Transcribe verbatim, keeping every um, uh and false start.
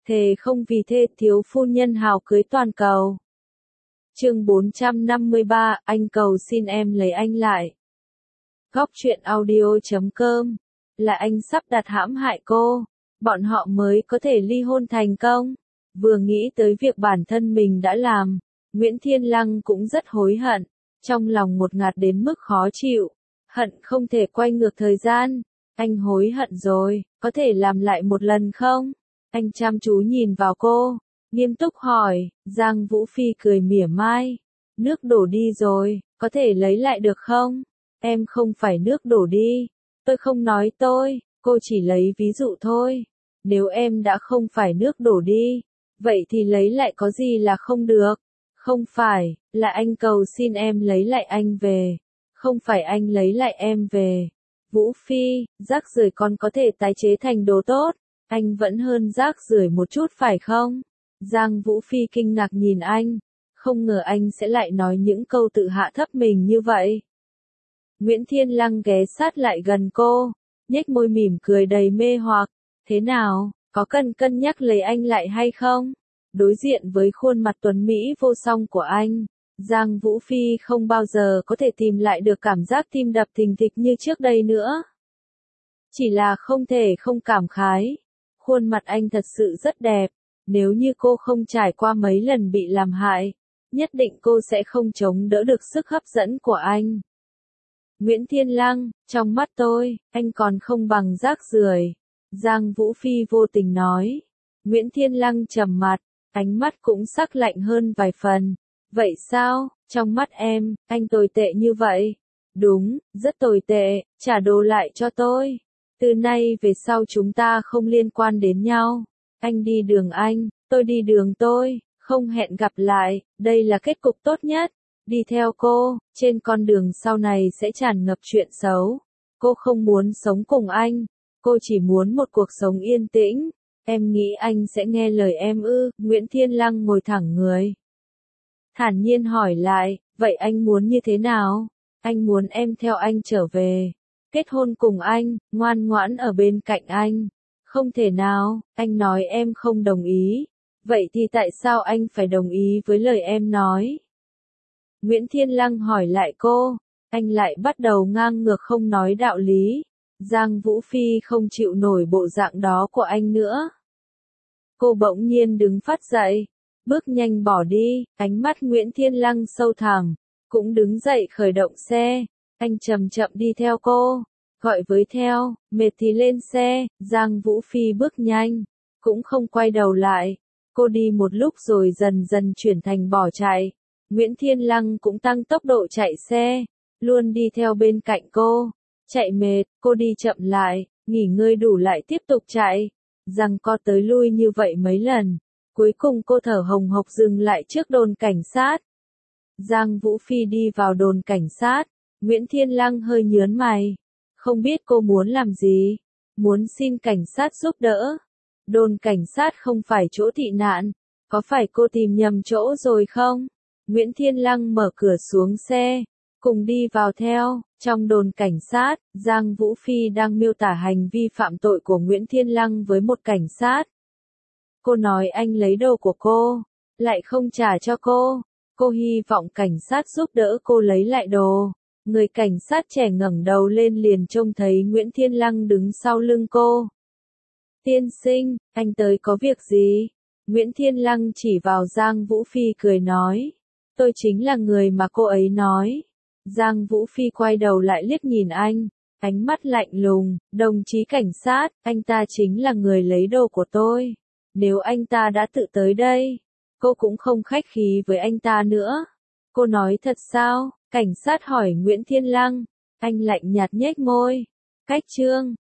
Thề không vì thê thiếu phu nhân hào cưới toàn cầu. Chương bốn trăm năm mươi ba, anh cầu xin em lấy anh lại. Góc truyện audio chấm com. Là anh sắp đặt hãm hại cô, bọn họ mới có thể ly hôn thành công. Vừa nghĩ tới việc bản thân mình đã làm, Nguyễn Thiên Lăng cũng rất hối hận, trong lòng một ngạt đến mức khó chịu, hận không thể quay ngược thời gian. Anh hối hận rồi, có thể làm lại một lần không? Anh chăm chú nhìn vào cô, nghiêm túc hỏi. Giang Vũ Phi cười mỉa mai. Nước đổ đi rồi, có thể lấy lại được không? Em không phải nước đổ đi. Tôi không nói tôi, cô chỉ lấy ví dụ thôi. Nếu em đã không phải nước đổ đi, vậy thì lấy lại có gì là không được? Không phải, là anh cầu xin em lấy lại anh về. Không phải anh lấy lại em về. Vũ Phi, rác rưởi còn có thể tái chế thành đồ tốt. Anh vẫn hơn rác rưởi một chút phải không? Giang Vũ Phi kinh ngạc nhìn anh. Không ngờ anh sẽ lại nói những câu tự hạ thấp mình như vậy. Nguyễn Thiên Lăng ghé sát lại gần cô, nhếch môi mỉm cười đầy mê hoặc. Thế nào, có cần cân nhắc lấy anh lại hay không? Đối diện với khuôn mặt tuấn Mỹ vô song của anh, Giang Vũ Phi không bao giờ có thể tìm lại được cảm giác tim đập thình thịch như trước đây nữa. Chỉ là không thể không cảm khái. Khuôn mặt anh thật sự rất đẹp, nếu như cô không trải qua mấy lần bị làm hại, nhất định cô sẽ không chống đỡ được sức hấp dẫn của anh. Nguyễn Thiên Lăng, trong mắt tôi, anh còn không bằng rác rưởi. Giang Vũ Phi vô tình nói. Nguyễn Thiên Lăng trầm mặt, ánh mắt cũng sắc lạnh hơn vài phần. Vậy sao, trong mắt em, anh tồi tệ như vậy? Đúng, rất tồi tệ, trả đồ lại cho tôi. Từ nay về sau chúng ta không liên quan đến nhau. Anh đi đường anh, tôi đi đường tôi, không hẹn gặp lại, đây là kết cục tốt nhất. Đi theo cô, trên con đường sau này sẽ tràn ngập chuyện xấu. Cô không muốn sống cùng anh, cô chỉ muốn một cuộc sống yên tĩnh. Em nghĩ anh sẽ nghe lời em ư? Nguyễn Thiên Lăng ngồi thẳng người, thản nhiên hỏi lại, vậy anh muốn như thế nào? Anh muốn em theo anh trở về, kết hôn cùng anh, ngoan ngoãn ở bên cạnh anh. Không thể nào, anh nói em không đồng ý. Vậy thì tại sao anh phải đồng ý với lời em nói? Nguyễn Thiên Lăng hỏi lại cô, anh lại bắt đầu ngang ngược không nói đạo lý. Giang Vũ Phi không chịu nổi bộ dạng đó của anh nữa. Cô bỗng nhiên đứng phát dậy, bước nhanh bỏ đi, ánh mắt Nguyễn Thiên Lăng sâu thẳm, cũng đứng dậy khởi động xe. Anh chậm chậm đi theo cô, gọi với theo, mệt thì lên xe. Giang Vũ Phi bước nhanh, cũng không quay đầu lại. Cô đi một lúc rồi dần dần chuyển thành bỏ chạy. Nguyễn Thiên Lăng cũng tăng tốc độ chạy xe, luôn đi theo bên cạnh cô. Chạy mệt, cô đi chậm lại, nghỉ ngơi đủ lại tiếp tục chạy. Giằng co tới lui như vậy mấy lần, cuối cùng cô thở hồng hộc dừng lại trước đồn cảnh sát. Giang Vũ Phi đi vào đồn cảnh sát, Nguyễn Thiên Lăng hơi nhớn mày. Không biết cô muốn làm gì? Muốn xin cảnh sát giúp đỡ. Đồn cảnh sát không phải chỗ tị nạn, có phải cô tìm nhầm chỗ rồi không? Nguyễn Thiên Lăng mở cửa xuống xe, cùng đi vào theo. Trong đồn cảnh sát, Giang Vũ Phi đang miêu tả hành vi phạm tội của Nguyễn Thiên Lăng với một cảnh sát. Cô nói anh lấy đồ của cô, lại không trả cho cô. Cô hy vọng cảnh sát giúp đỡ cô lấy lại đồ. Người cảnh sát trẻ ngẩng đầu lên liền trông thấy Nguyễn Thiên Lăng đứng sau lưng cô. Tiên sinh, anh tới có việc gì? Nguyễn Thiên Lăng chỉ vào Giang Vũ Phi cười nói. Tôi chính là người mà cô ấy nói. Giang Vũ Phi quay đầu lại liếc nhìn anh, ánh mắt lạnh lùng. Đồng chí cảnh sát, anh ta chính là người lấy đồ của tôi. Nếu anh ta đã tự tới đây, cô cũng không khách khí với anh ta nữa. Cô nói thật sao? Cảnh sát hỏi Nguyễn Thiên Lăng. Anh lạnh nhạt nhếch môi. Cách trương,